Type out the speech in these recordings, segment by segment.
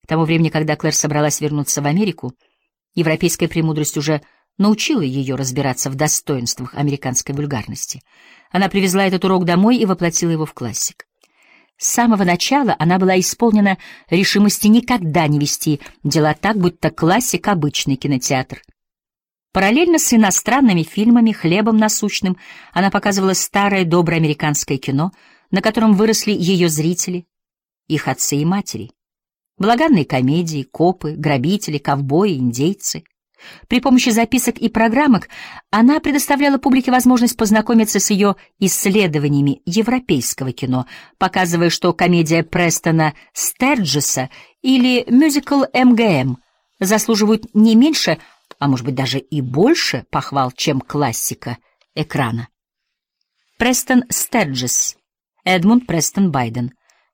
К тому времени, когда Клэр собралась вернуться в Америку, европейская премудрость уже научила ее разбираться в достоинствах американской вульгарности. Она привезла этот урок домой и воплотила его в классик. С самого начала она была исполнена решимости никогда не вести дела так, будто классик — обычный кинотеатр. Параллельно с иностранными фильмами, хлебом насущным, она показывала старое доброе американское кино, на котором выросли ее зрители, их отцы и матери. Балаганные комедии, копы, грабители, ковбои, индейцы. При помощи записок и программок она предоставляла публике возможность познакомиться с ее исследованиями европейского кино, показывая, что комедия Престона Стерджеса или мюзикл МГМ заслуживают не меньше, а может быть даже и больше похвал, чем классика экрана. Престон Стерджес, Эдмунд Престон Байден,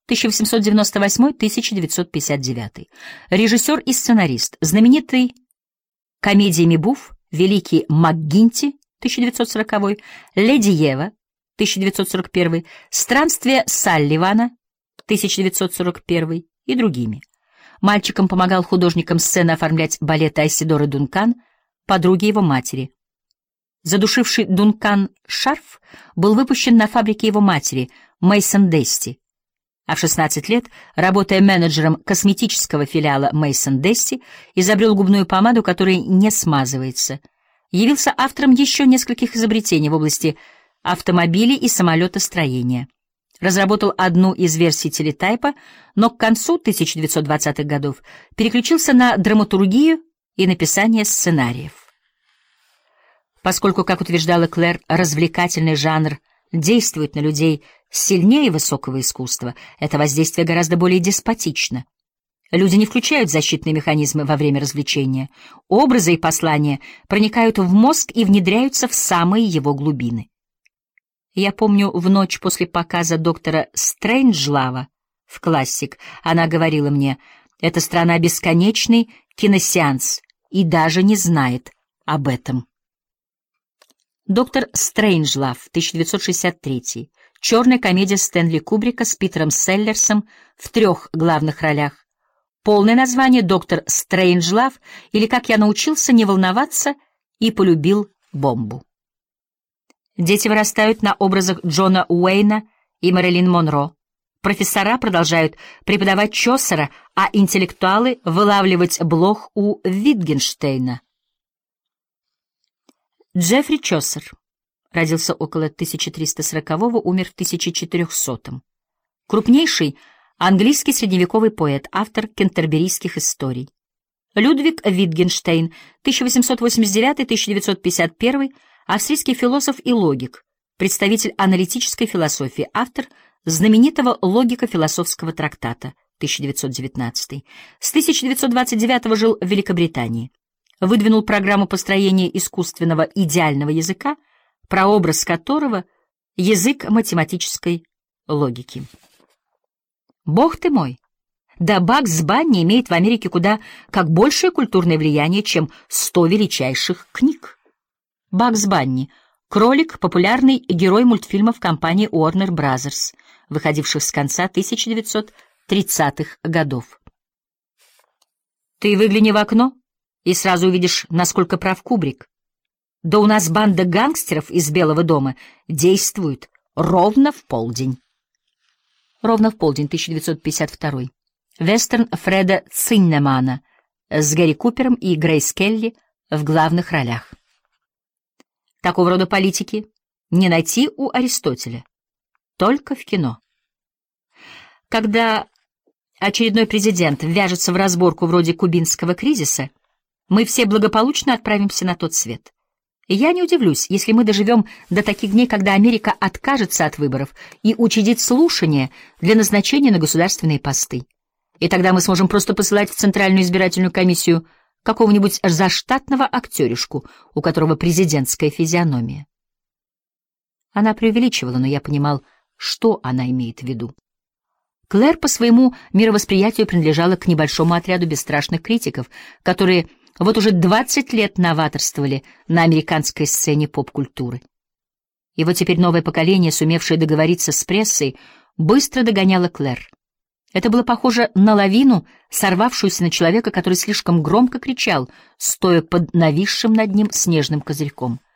1898-1959. Режиссер и сценарист, знаменитый комедиями «Буф», «Великий МакГинти» 1940, «Леди Ева» 1941, «Странствие Салливана» 1941 и другими. Мальчикам помогал художникам сцены оформлять балеты Айседоры Дункан, подруги его матери. Задушивший Дункан шарф был выпущен на фабрике его матери, Мейсон Дести. А в 16 лет, работая менеджером косметического филиала Мейсон Дести, изобрел губную помаду, которая не смазывается. Явился автором еще нескольких изобретений в области автомобилей и самолетостроения. Разработал одну из версий телетайпа, но к концу 1920-х годов переключился на драматургию и написание сценариев. Поскольку, как утверждала Клэр, развлекательный жанр действует на людей сильнее высокого искусства, это воздействие гораздо более деспотично. Люди не включают защитные механизмы во время развлечения. Образы и послания проникают в мозг и внедряются в самые его глубины. Я помню, в ночь после показа доктора Стрейнджлава в «Классик» она говорила мне: «Это страна бесконечный киносеанс и даже не знает об этом». Доктор Стрейнджлав, 1963. Черная комедия Стэнли Кубрика с Питером Селлерсом в 3 главных ролях. Полное название — «Доктор Стрейнджлав» или «Как я научился не волноваться и полюбил бомбу». Дети вырастают на образах Джона Уэйна и Мэрилин Монро. Профессора продолжают преподавать Чосера, а интеллектуалы — вылавливать блох у Витгенштейна. Джеффри Чосер родился около 1340-го, умер в 1400-м. Крупнейший английский средневековый поэт, автор кентерберийских историй. Людвиг Витгенштейн, 1889-1951, австрийский философ и логик, представитель аналитической философии, автор знаменитого логико-философского трактата, 1919. С 1929 жил в Великобритании. Выдвинул программу построения искусственного идеального языка, прообраз которого — язык математической логики. Бог ты мой! Да Бакс Банни имеет в Америке куда как большее культурное влияние, чем 100 величайших книг. Бакс Банни — кролик, популярный герой мультфильмов компании Warner Bros., выходивших с конца 1930-х годов. Ты выгляни в окно и сразу увидишь, насколько прав Кубрик. Да у нас банда гангстеров из Белого дома действует ровно в полдень. Ровно в полдень, 1952. Вестерн Фреда Циннемана с Гэри Купером и Грейс Келли в главных ролях. Такого рода политики не найти у Аристотеля, только в кино. Когда очередной президент ввяжется в разборку вроде кубинского кризиса, мы все благополучно отправимся на тот свет. И я не удивлюсь, если мы доживем до таких дней, когда Америка откажется от выборов и учредит слушания для назначения на государственные посты. И тогда мы сможем просто посылать в Центральную избирательную комиссию какого-нибудь заштатного актеришку, у которого президентская физиономия. Она преувеличивала, но я понимал, что она имеет в виду. Клэр по своему мировосприятию принадлежала к небольшому отряду бесстрашных критиков, которые вот уже 20 лет новаторствовали на американской сцене поп-культуры. И вот теперь новое поколение, сумевшее договориться с прессой, быстро догоняло Клэр. Это было похоже на лавину, сорвавшуюся на человека, который слишком громко кричал, стоя под нависшим над ним снежным козырьком.